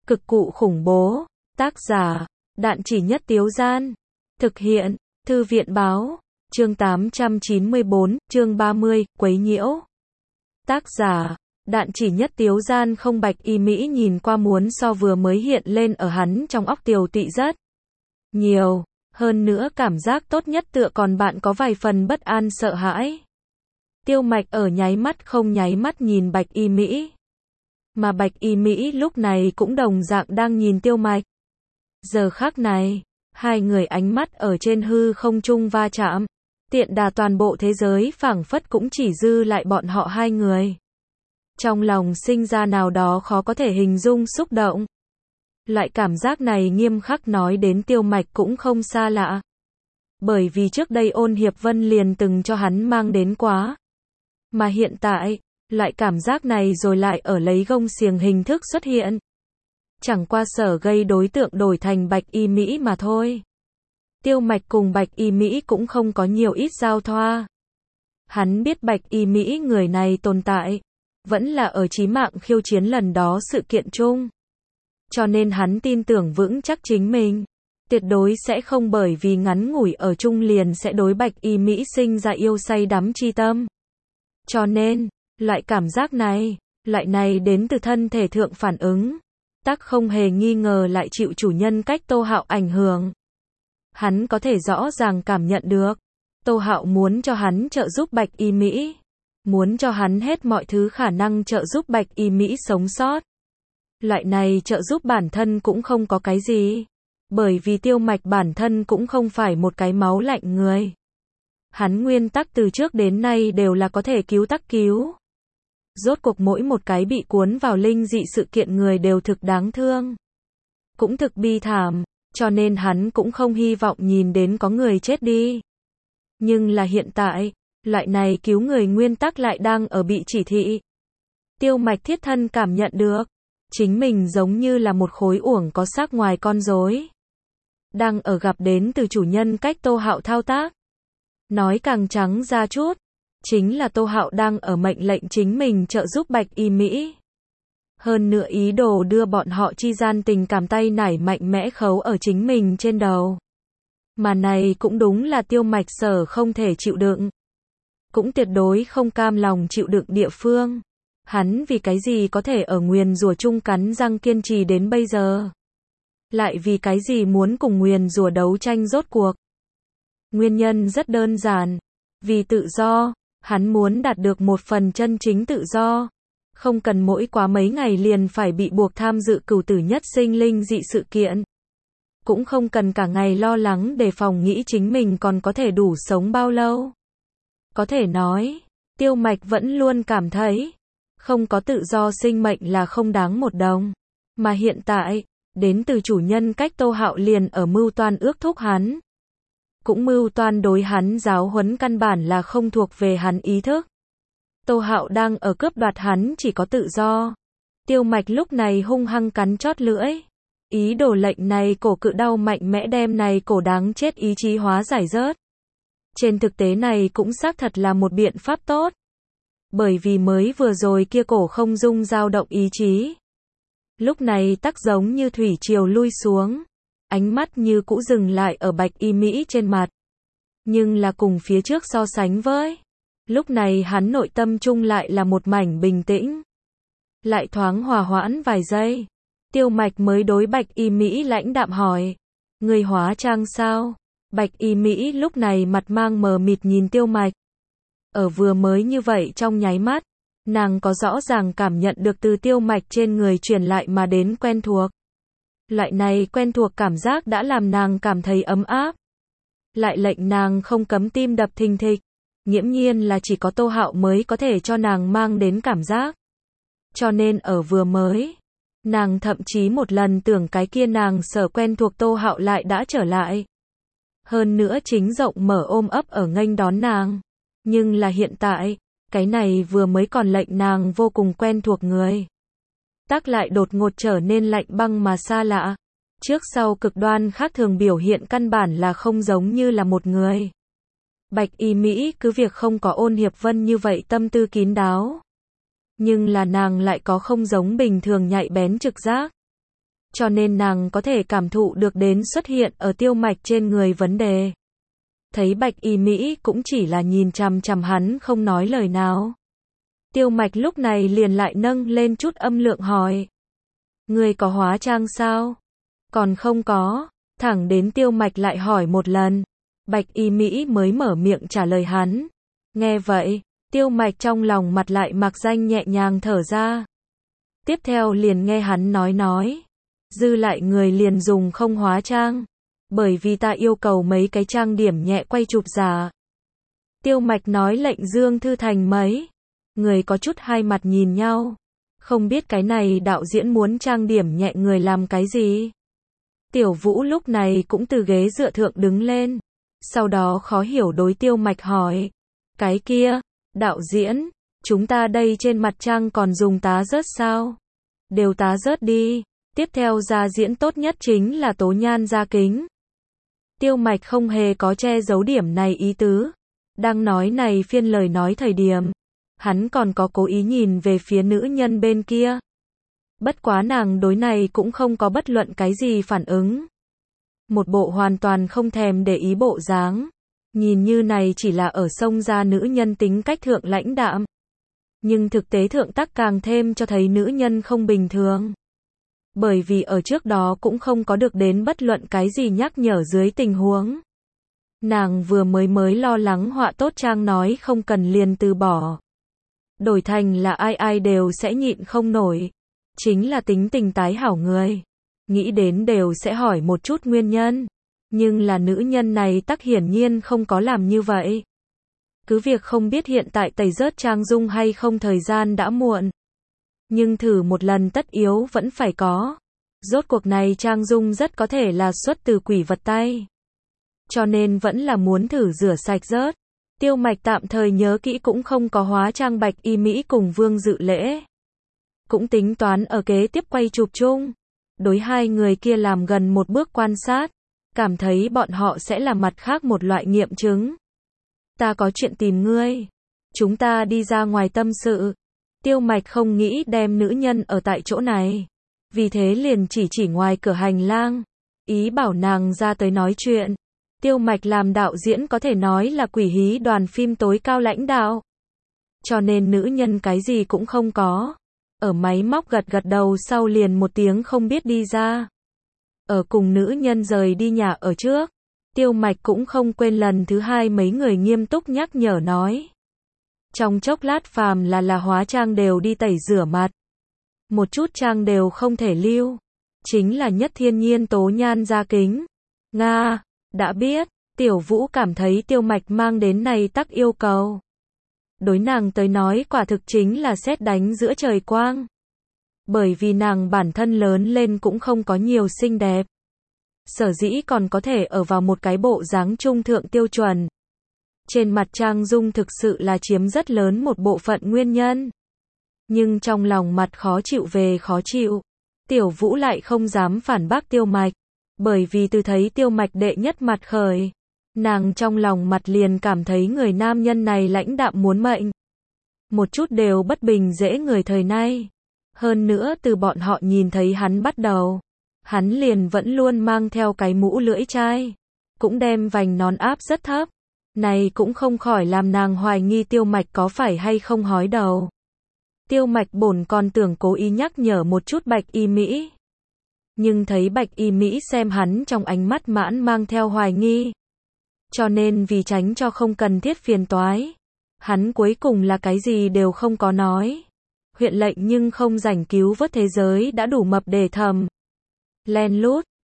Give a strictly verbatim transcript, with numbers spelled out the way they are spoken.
Cực cụ khủng bố. Tác giả, Đạn Chỉ Nhất Tiếu Gian. Thực hiện, Thư viện báo. Chương tám trăm chín mươi tư, chương ba mươi, quấy nhiễu. Tác giả, Đạn Chỉ Nhất Tiếu Gian. Không, Bạch Y Mỹ nhìn qua muốn so vừa mới hiện lên ở hắn trong óc tiều tụy rất nhiều. Hơn nữa cảm giác tốt nhất tựa còn bạn có vài phần bất an sợ hãi. Tiêu Mạch ở nháy mắt không nháy mắt nhìn Bạch Y Mỹ. Mà Bạch Y Mỹ lúc này cũng đồng dạng đang nhìn Tiêu Mạch. Giờ khắc này, hai người ánh mắt ở trên hư không trung va chạm. Tiện đà toàn bộ thế giới phảng phất cũng chỉ dư lại bọn họ hai người. Trong lòng sinh ra nào đó khó có thể hình dung xúc động. Loại cảm giác này nghiêm khắc nói đến Tiêu Mạch cũng không xa lạ. Bởi vì trước đây Ôn Hiệp Vân liền từng cho hắn mang đến quá. Mà hiện tại, loại cảm giác này rồi lại ở lấy gông xiềng hình thức xuất hiện. Chẳng qua sở gây đối tượng đổi thành Bạch Y Mỹ mà thôi. Tiêu Mạch cùng Bạch Y Mỹ cũng không có nhiều ít giao thoa. Hắn biết Bạch Y Mỹ người này tồn tại, vẫn là ở chí mạng khiêu chiến lần đó sự kiện chung. Cho nên hắn tin tưởng vững chắc chính mình, tuyệt đối sẽ không bởi vì ngắn ngủi ở chung liền sẽ đối Bạch Y Mỹ sinh ra yêu say đắm chi tâm. Cho nên, loại cảm giác này, loại này đến từ thân thể thượng phản ứng, tắc không hề nghi ngờ lại chịu chủ nhân cách Tô Hạo ảnh hưởng. Hắn có thể rõ ràng cảm nhận được, Tô Hạo muốn cho hắn trợ giúp Bạch Y Mỹ, muốn cho hắn hết mọi thứ khả năng trợ giúp Bạch Y Mỹ sống sót. Loại này trợ giúp bản thân cũng không có cái gì, bởi vì Tiêu Mạch bản thân cũng không phải một cái máu lạnh người. Hắn nguyên tắc từ trước đến nay đều là có thể cứu tắc cứu. Rốt cuộc mỗi một cái bị cuốn vào linh dị sự kiện người đều thực đáng thương, cũng thực bi thảm, cho nên hắn cũng không hy vọng nhìn đến có người chết đi. Nhưng là hiện tại, loại này cứu người nguyên tắc lại đang ở bị chỉ thị. Tiêu Mạch thiết thân cảm nhận được, chính mình giống như là một khối uổng có xác ngoài con rối, đang ở gặp đến từ chủ nhân cách Tô Hạo thao tác. Nói càng trắng ra chút, chính là Tô Hạo đang ở mệnh lệnh chính mình trợ giúp Bạch Y Mỹ. Hơn nữa ý đồ đưa bọn họ chi gian tình cảm tay nải mạnh mẽ khấu ở chính mình trên đầu. Mà này cũng đúng là Tiêu Mạch sở không thể chịu đựng. Cũng tuyệt đối không cam lòng chịu đựng địa phương. Hắn vì cái gì có thể ở nguyền rủa chung cắn răng kiên trì đến bây giờ? Lại vì cái gì muốn cùng nguyền rủa đấu tranh rốt cuộc? Nguyên nhân rất đơn giản. Vì tự do, hắn muốn đạt được một phần chân chính tự do. Không cần mỗi quá mấy ngày liền phải bị buộc tham dự cửu tử nhất sinh linh dị sự kiện. Cũng không cần cả ngày lo lắng đề phòng nghĩ chính mình còn có thể đủ sống bao lâu. Có thể nói, Tiêu Mạch vẫn luôn cảm thấy, không có tự do sinh mệnh là không đáng một đồng. Mà hiện tại, đến từ chủ nhân cách Tô Hạo liền ở mưu toan ước thúc hắn. Cũng mưu toan đối hắn giáo huấn căn bản là không thuộc về hắn ý thức. Tô Hạo đang ở cướp đoạt hắn chỉ có tự do. Tiêu Mạch lúc này hung hăng cắn chót lưỡi. Ý đồ lệnh này cổ cự đau mạnh mẽ đem này cổ đáng chết ý chí hóa giải rớt. Trên thực tế này cũng xác thật là một biện pháp tốt. Bởi vì mới vừa rồi kia cổ không dung dao động ý chí. Lúc này tắc giống như thủy triều lui xuống. Ánh mắt như cũ dừng lại ở Bạch Y Mỹ trên mặt. Nhưng là cùng phía trước so sánh với. Lúc này hắn nội tâm chung lại là một mảnh bình tĩnh. Lại thoáng hòa hoãn vài giây. Tiêu Mạch mới đối Bạch Y Mỹ lãnh đạm hỏi. Người hóa trang sao? Bạch Y Mỹ lúc này mặt mang mờ mịt nhìn Tiêu Mạch. Ở vừa mới như vậy trong nháy mắt, nàng có rõ ràng cảm nhận được từ Tiêu Mạch trên người truyền lại mà đến quen thuộc. Loại này quen thuộc cảm giác đã làm nàng cảm thấy ấm áp. Lại lệnh nàng không cấm tim đập thình thịch. Nghiễm nhiên là chỉ có Tô Hạo mới có thể cho nàng mang đến cảm giác. Cho nên ở vừa mới, nàng thậm chí một lần tưởng cái kia nàng sở quen thuộc Tô Hạo lại đã trở lại. Hơn nữa chính rộng mở ôm ấp ở nghênh đón nàng. Nhưng là hiện tại, cái này vừa mới còn lệnh nàng vô cùng quen thuộc người. Tác lại đột ngột trở nên lạnh băng mà xa lạ. Trước sau cực đoan khác thường biểu hiện căn bản là không giống như là một người. Bạch Y Mỹ cứ việc không có Ôn Hiệp Vân như vậy tâm tư kín đáo. Nhưng là nàng lại có không giống bình thường nhạy bén trực giác. cho nên nàng có thể cảm thụ được đến xuất hiện ở Tiêu Mạch trên người vấn đề. Thấy Bạch Y Mỹ cũng chỉ là nhìn chằm chằm hắn không nói lời nào. Tiêu Mạch lúc này liền lại nâng lên chút âm lượng hỏi. Ngươi có hóa trang sao? Còn không có. Thẳng đến Tiêu Mạch lại hỏi một lần. Bạch Y Mỹ mới mở miệng trả lời hắn. Nghe vậy, Tiêu Mạch trong lòng mặt lại mặc danh nhẹ nhàng thở ra. Tiếp theo liền nghe hắn nói nói. Dư lại người liền dùng không hóa trang. Bởi vì ta yêu cầu mấy cái trang điểm nhẹ quay chụp giả. Tiêu Mạch nói lệnh Dương Thư Thành mấy. Người có chút hai mặt nhìn nhau. Không biết cái này đạo diễn muốn trang điểm nhẹ người làm cái gì. Tiểu Vũ lúc này cũng từ ghế dựa thượng đứng lên. Sau đó khó hiểu đối Tiêu Mạch hỏi. Cái kia, đạo diễn, chúng ta đây trên mặt trang còn dùng tá rớt sao? Đều tá rớt đi. Tiếp theo ra diễn tốt nhất chính là tố nhan da kính. Tiêu Mạch không hề có che giấu điểm này ý tứ. Đang nói này phiên lời nói thời điểm. Hắn còn có cố ý nhìn về phía nữ nhân bên kia. Bất quá nàng đối này cũng không có bất luận cái gì phản ứng. Một bộ hoàn toàn không thèm để ý bộ dáng. Nhìn như này chỉ là ở sông ra nữ nhân tính cách thượng lãnh đạm. Nhưng thực tế thượng tắc càng thêm cho thấy nữ nhân không bình thường. Bởi vì ở trước đó cũng không có được đến bất luận cái gì nhắc nhở dưới tình huống. Nàng vừa mới mới lo lắng họa tốt trang nói không cần liền từ bỏ. Đổi thành là ai ai đều sẽ nhịn không nổi. Chính là tính tình tái hảo người. Nghĩ đến đều sẽ hỏi một chút nguyên nhân. Nhưng là nữ nhân này tắc hiển nhiên không có làm như vậy. Cứ việc không biết hiện tại tẩy rớt trang dung hay không thời gian đã muộn. Nhưng thử một lần tất yếu vẫn phải có. Rốt cuộc này trang dung rất có thể là xuất từ quỷ vật tay. Cho nên vẫn là muốn thử rửa sạch rớt. Tiêu Mạch tạm thời nhớ kỹ cũng không có hóa trang Bạch Y Mỹ cùng Vương Dự Lễ. Cũng tính toán ở kế tiếp quay chụp chung. Đối hai người kia làm gần một bước quan sát. Cảm thấy bọn họ sẽ là mặt khác một loại nghiệm chứng. Ta có chuyện tìm ngươi. Chúng ta đi ra ngoài tâm sự. Tiêu Mạch không nghĩ đem nữ nhân ở tại chỗ này. Vì thế liền chỉ chỉ ngoài cửa hành lang. Ý bảo nàng ra tới nói chuyện. Tiêu Mạch làm đạo diễn có thể nói là quỷ hí đoàn phim tối cao lãnh đạo. Cho nên nữ nhân cái gì cũng không có. Ở máy móc gật gật đầu sau liền một tiếng không biết đi ra. Ở cùng nữ nhân rời đi nhà ở trước. Tiêu Mạch cũng không quên lần thứ hai mấy người nghiêm túc nhắc nhở nói. Trong chốc lát phàm là là hóa trang đều đi tẩy rửa mặt. Một chút trang đều không thể lưu. Chính là nhất thiên nhiên tố nhan da kính. Nga, đã biết, Tiểu Vũ cảm thấy Tiêu Mạch mang đến này tắc yêu cầu. Đối nàng tới nói quả thực chính là sét đánh giữa trời quang. Bởi vì nàng bản thân lớn lên cũng không có nhiều xinh đẹp. Sở dĩ còn có thể ở vào một cái bộ dáng trung thượng tiêu chuẩn. Trên mặt trang dung thực sự là chiếm rất lớn một bộ phận nguyên nhân. Nhưng trong lòng mặt khó chịu về khó chịu. Tiểu Vũ lại không dám phản bác Tiêu Mạch. Bởi vì từ thấy Tiêu Mạch đệ nhất mặt khởi. Nàng trong lòng mặt liền cảm thấy người nam nhân này lãnh đạm muốn mệnh. Một chút đều bất bình dễ người thời nay. Hơn nữa từ bọn họ nhìn thấy hắn bắt đầu. Hắn liền vẫn luôn mang theo cái mũ lưỡi chai. Cũng đem vành nón áp rất thấp. Này cũng không khỏi làm nàng hoài nghi Tiêu Mạch có phải hay không hói đầu. Tiêu Mạch bổn còn tưởng cố ý nhắc nhở một chút Bạch Y Mỹ. Nhưng thấy Bạch Y Mỹ xem hắn trong ánh mắt mãn mang theo hoài nghi. Cho nên vì tránh cho không cần thiết phiền toái. Hắn cuối cùng là cái gì đều không có nói. Huyện lệnh nhưng không rảnh cứu vớt thế giới đã đủ mập để thầm. Len lút,